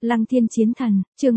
Lăng Thiên Chiến Thần, chương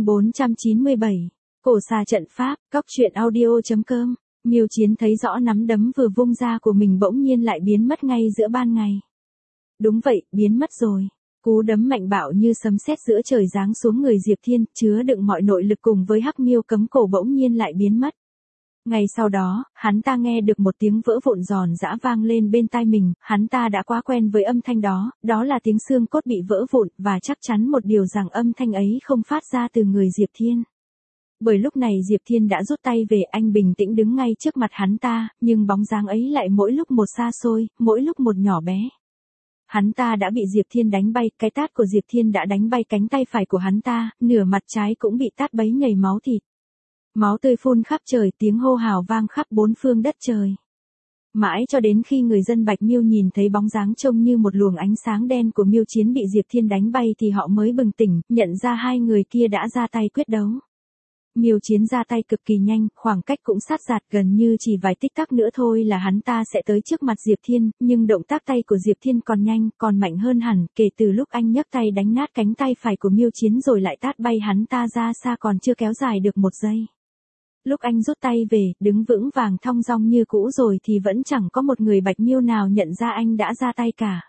497. Cổ xà trận pháp, cóc truyện audio.com. Miêu Chiến thấy rõ nắm đấm vừa vung ra của mình bỗng nhiên lại biến mất ngay giữa ban ngày. Đúng vậy, biến mất rồi. Cú đấm mạnh bạo như sấm sét giữa trời giáng xuống người Diệp Thiên, chứa đựng mọi nội lực cùng với hắc miêu cấm cổ bỗng nhiên lại biến mất. Ngày sau đó, hắn ta nghe được một tiếng vỡ vụn giòn giã vang lên bên tai mình, hắn ta đã quá quen với âm thanh đó, đó là tiếng xương cốt bị vỡ vụn, và chắc chắn một điều rằng âm thanh ấy không phát ra từ người Diệp Thiên. Bởi lúc này Diệp Thiên đã rút tay về, anh bình tĩnh đứng ngay trước mặt hắn ta, nhưng bóng dáng ấy lại mỗi lúc một xa xôi, mỗi lúc một nhỏ bé. Hắn ta đã bị Diệp Thiên đánh bay, cái tát của Diệp Thiên đã đánh bay cánh tay phải của hắn ta, nửa mặt trái cũng bị tát bấy nhầy máu thịt. Máu tươi phun khắp trời, tiếng hô hào vang khắp bốn phương đất trời. Mãi cho đến khi người dân Bạch Miêu nhìn thấy bóng dáng trông như một luồng ánh sáng đen của Miêu Chiến bị Diệp Thiên đánh bay thì họ mới bừng tỉnh, nhận ra hai người kia đã ra tay quyết đấu. Miêu Chiến ra tay cực kỳ nhanh, khoảng cách cũng sát sạt, gần như chỉ vài tích tắc nữa thôi là hắn ta sẽ tới trước mặt Diệp Thiên, nhưng động tác tay của Diệp Thiên còn nhanh, còn mạnh hơn hẳn, kể từ lúc anh nhấc tay đánh nát cánh tay phải của Miêu Chiến rồi lại tát bay hắn ta ra xa còn chưa kéo dài được một giây. Lúc anh rút tay về, đứng vững vàng thong dong như cũ rồi thì vẫn chẳng có một người Bạch Miêu nào nhận ra anh đã ra tay cả.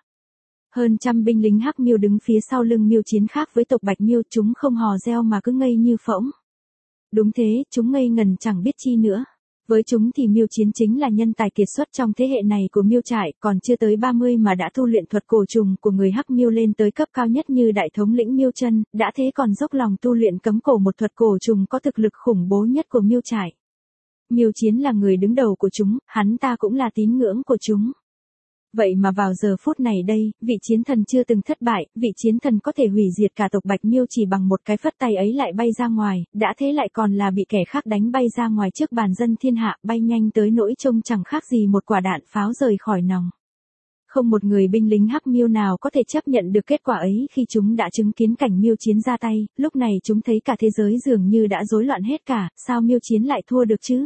Hơn trăm binh lính hắc miêu đứng phía sau lưng Miêu Chiến, khác với tộc Bạch Miêu, chúng không hò reo mà cứ ngây như phỗng. Đúng thế, chúng ngây ngần chẳng biết chi nữa. Với chúng thì Miêu Chiến chính là nhân tài kiệt xuất trong thế hệ này của Miêu trại, còn chưa tới 30 mà đã tu luyện thuật cổ trùng của người hắc miêu lên tới cấp cao nhất như đại thống lĩnh Miêu Chân, đã thế còn dốc lòng tu luyện cấm cổ, một thuật cổ trùng có thực lực khủng bố nhất của Miêu trại. Miêu Chiến là người đứng đầu của chúng, hắn ta cũng là tín ngưỡng của chúng. Vậy mà vào giờ phút này đây, vị chiến thần chưa từng thất bại, vị chiến thần có thể hủy diệt cả tộc Bạch Miêu chỉ bằng một cái phất tay ấy lại bay ra ngoài, đã thế lại còn là bị kẻ khác đánh bay ra ngoài trước bàn dân thiên hạ, bay nhanh tới nỗi trông chẳng khác gì một quả đạn pháo rời khỏi nòng. Không một người binh lính hắc miêu nào có thể chấp nhận được kết quả ấy khi chúng đã chứng kiến cảnh Miêu Chiến ra tay, lúc này chúng thấy cả thế giới dường như đã rối loạn hết cả, sao Miêu Chiến lại thua được chứ?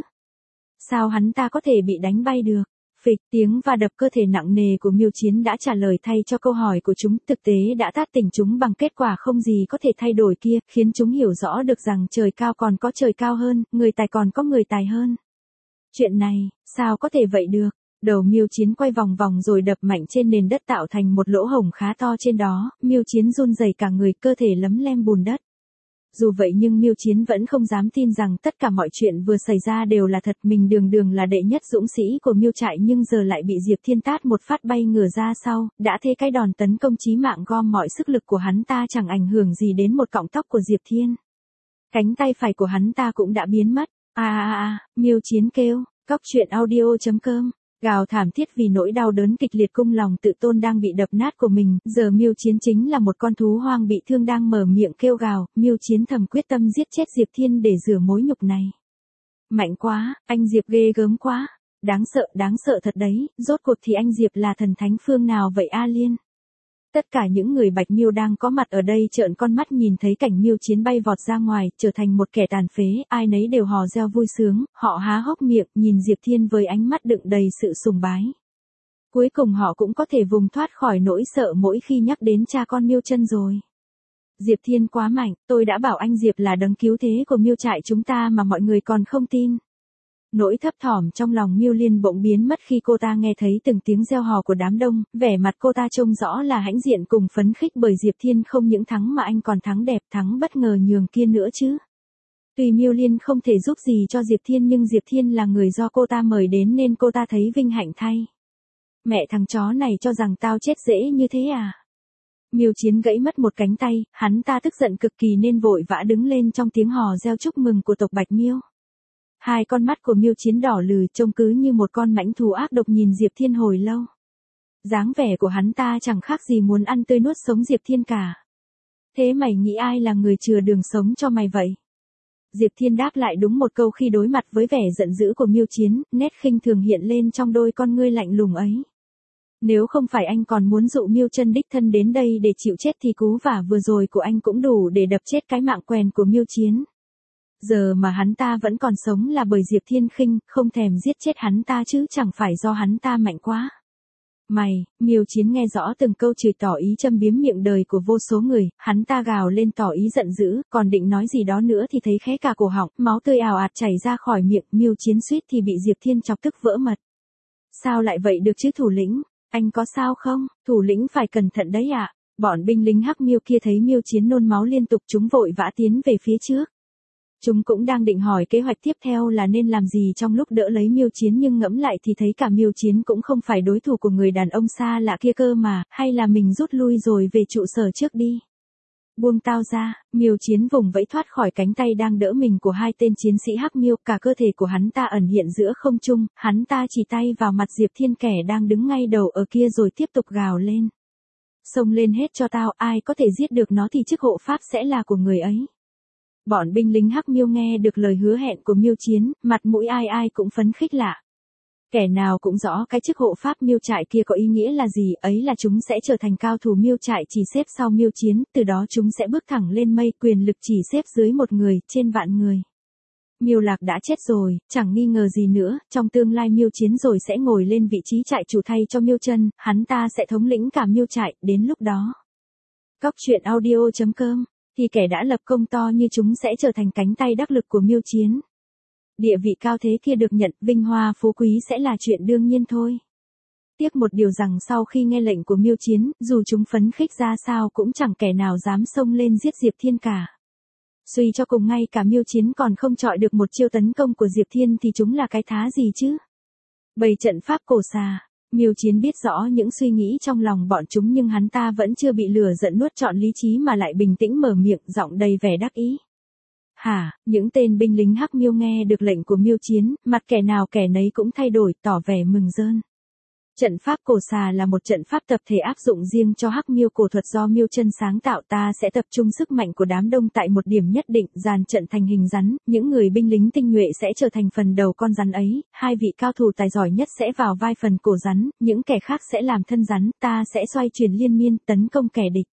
Sao hắn ta có thể bị đánh bay được? Phịch, tiếng và đập cơ thể nặng nề của Miêu Chiến đã trả lời thay cho câu hỏi của chúng, thực tế đã tát tỉnh chúng bằng kết quả không gì có thể thay đổi kia, khiến chúng hiểu rõ được rằng trời cao còn có trời cao hơn, người tài còn có người tài hơn. Chuyện này, sao có thể vậy được? Đầu Miêu Chiến quay vòng vòng rồi đập mạnh trên nền đất tạo thành một lỗ hổng khá to trên đó, Miêu Chiến run rẩy cả người, cơ thể lấm lem bùn đất. Dù vậy nhưng Miêu Chiến vẫn không dám tin rằng tất cả mọi chuyện vừa xảy ra đều là thật, mình đường đường là đệ nhất dũng sĩ của Miêu trại nhưng giờ lại bị Diệp Thiên tát một phát bay ngửa ra sau, đã thế cái đòn tấn công chí mạng gom mọi sức lực của hắn ta chẳng ảnh hưởng gì đến một cọng tóc của Diệp Thiên. Cánh tay phải của hắn ta cũng đã biến mất. Miêu Chiến kêu, cóc truyện audio.com. Gào thảm thiết vì nỗi đau đớn kịch liệt, cung lòng tự tôn đang bị đập nát của mình, giờ Miêu Chiến chính là một con thú hoang bị thương đang mở miệng kêu gào, Miêu Chiến thầm quyết tâm giết chết Diệp Thiên để rửa mối nhục này. Mạnh quá, anh Diệp ghê gớm quá, đáng sợ thật đấy, rốt cuộc thì anh Diệp là thần thánh phương nào vậy A Liên? Tất cả những người Bạch Miêu đang có mặt ở đây trợn con mắt nhìn thấy cảnh Miêu Chiến bay vọt ra ngoài, trở thành một kẻ tàn phế, ai nấy đều hò reo vui sướng, họ há hốc miệng, nhìn Diệp Thiên với ánh mắt đựng đầy sự sùng bái. Cuối cùng họ cũng có thể vùng thoát khỏi nỗi sợ mỗi khi nhắc đến cha con Miêu Chân rồi. Diệp Thiên quá mạnh, tôi đã bảo anh Diệp là đấng cứu thế của Miêu trại chúng ta mà mọi người còn không tin. Nỗi thấp thỏm trong lòng Miêu Liên bỗng biến mất khi cô ta nghe thấy từng tiếng reo hò của đám đông, vẻ mặt cô ta trông rõ là hãnh diện cùng phấn khích bởi Diệp Thiên không những thắng mà anh còn thắng đẹp, thắng bất ngờ nhường kia nữa chứ. Tuy Miêu Liên không thể giúp gì cho Diệp Thiên nhưng Diệp Thiên là người do cô ta mời đến nên cô ta thấy vinh hạnh thay. Mẹ thằng chó này cho rằng tao chết dễ như thế à? Miêu Chiến gãy mất một cánh tay, hắn ta tức giận cực kỳ nên vội vã đứng lên trong tiếng hò reo chúc mừng của tộc Bạch Miêu. Hai con mắt của Miêu Chiến đỏ lừ, trông cứ như một con mãnh thú ác độc nhìn Diệp Thiên hồi lâu. Dáng vẻ của hắn ta chẳng khác gì muốn ăn tươi nuốt sống Diệp Thiên cả. Thế mày nghĩ ai là người chừa đường sống cho mày vậy? Diệp Thiên đáp lại đúng một câu khi đối mặt với vẻ giận dữ của Miêu Chiến, nét khinh thường hiện lên trong đôi con ngươi lạnh lùng ấy. Nếu không phải anh còn muốn dụ Miêu Chân đích thân đến đây để chịu chết thì cú vả vừa rồi của anh cũng đủ để đập chết cái mạng quèn của Miêu Chiến. Giờ mà hắn ta vẫn còn sống là bởi Diệp Thiên khinh, không thèm giết chết hắn ta chứ chẳng phải do hắn ta mạnh quá. Mày, Miêu Chiến nghe rõ từng câu chửi tỏ ý châm biếm miệng đời của vô số người, hắn ta gào lên tỏ ý giận dữ, còn định nói gì đó nữa thì thấy khẽ cả cổ họng, máu tươi ào ạt chảy ra khỏi miệng, Miêu Chiến suýt thì bị Diệp Thiên chọc tức vỡ mật. Sao lại vậy được chứ thủ lĩnh, anh có sao không, thủ lĩnh phải cẩn thận đấy ạ. Bọn binh lính Hắc Miêu kia thấy Miêu Chiến nôn máu liên tục chúng vội vã tiến về phía trước. Chúng cũng đang định hỏi kế hoạch tiếp theo là nên làm gì trong lúc đỡ lấy Miêu Chiến nhưng ngẫm lại thì thấy cả Miêu Chiến cũng không phải đối thủ của người đàn ông xa lạ kia cơ mà, hay là mình rút lui rồi về trụ sở trước đi. Buông tao ra, Miêu Chiến vùng vẫy thoát khỏi cánh tay đang đỡ mình của hai tên chiến sĩ Hắc Miêu, cả cơ thể của hắn ta ẩn hiện giữa không trung, hắn ta chỉ tay vào mặt Diệp Thiên kẻ đang đứng ngay đầu ở kia rồi tiếp tục gào lên. Xông lên hết cho tao, ai có thể giết được nó thì chức hộ pháp sẽ là của người ấy. Bọn binh lính Hắc Miêu nghe được lời hứa hẹn của Miêu Chiến, mặt mũi ai ai cũng phấn khích lạ. Kẻ nào cũng rõ cái chức hộ pháp Miêu trại kia có ý nghĩa là gì, ấy là chúng sẽ trở thành cao thủ Miêu trại chỉ xếp sau Miêu Chiến, từ đó chúng sẽ bước thẳng lên mây, quyền lực chỉ xếp dưới một người, trên vạn người. Miêu Lạc đã chết rồi, chẳng nghi ngờ gì nữa, trong tương lai Miêu Chiến rồi sẽ ngồi lên vị trí trại chủ thay cho Miêu Chân, hắn ta sẽ thống lĩnh cả Miêu trại, đến lúc đó. Cóc truyện audio.com, thì kẻ đã lập công to như chúng sẽ trở thành cánh tay đắc lực của Miêu Chiến. Địa vị cao thế kia được nhận, vinh hoa phú quý sẽ là chuyện đương nhiên thôi. Tiếc một điều rằng sau khi nghe lệnh của Miêu Chiến, dù chúng phấn khích ra sao cũng chẳng kẻ nào dám xông lên giết Diệp Thiên cả. Suy cho cùng ngay cả Miêu Chiến còn không chọi được một chiêu tấn công của Diệp Thiên thì chúng là cái thá gì chứ? Bày trận pháp cổ xà, Miêu Chiến biết rõ những suy nghĩ trong lòng bọn chúng nhưng hắn ta vẫn chưa bị lửa giận nuốt trọn lý trí mà lại bình tĩnh mở miệng, giọng đầy vẻ đắc ý. Hả, những tên binh lính Hắc Miêu nghe được lệnh của Miêu Chiến, mặt kẻ nào kẻ nấy cũng thay đổi, tỏ vẻ mừng rơn. Trận pháp cổ xà là một trận pháp tập thể áp dụng riêng cho Hắc Miêu cổ thuật do Miêu Chân sáng tạo, ta sẽ tập trung sức mạnh của đám đông tại một điểm nhất định, dàn trận thành hình rắn, những người binh lính tinh nhuệ sẽ trở thành phần đầu con rắn ấy, hai vị cao thủ tài giỏi nhất sẽ vào vai phần cổ rắn, những kẻ khác sẽ làm thân rắn, ta sẽ xoay chuyển liên miên tấn công kẻ địch.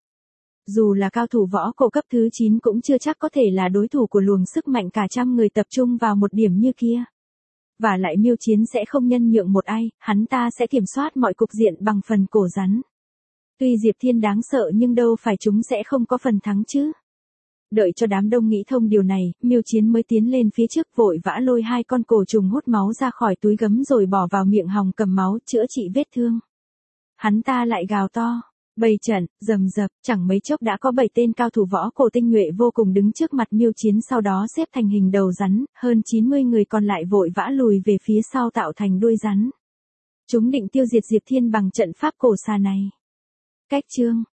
Dù là cao thủ võ cổ cấp thứ 9 cũng chưa chắc có thể là đối thủ của luồng sức mạnh cả trăm người tập trung vào một điểm như kia. Và lại Miêu Chiến sẽ không nhân nhượng một ai, hắn ta sẽ kiểm soát mọi cục diện bằng phần cổ rắn. Tuy Diệp Thiên đáng sợ nhưng đâu phải chúng sẽ không có phần thắng chứ. Đợi cho đám đông nghĩ thông điều này, Miêu Chiến mới tiến lên phía trước vội vã lôi hai con cổ trùng hút máu ra khỏi túi gấm rồi bỏ vào miệng hòng cầm máu chữa trị vết thương. Hắn ta lại gào to. Bày trận, rầm rập, chẳng mấy chốc đã có 7 tên cao thủ võ cổ tinh nhuệ vô cùng đứng trước mặt Miêu Chiến, sau đó xếp thành hình đầu rắn, hơn 90 người còn lại vội vã lùi về phía sau tạo thành đuôi rắn. Chúng định tiêu diệt Diệp Thiên bằng trận pháp cổ xà này. Cách chương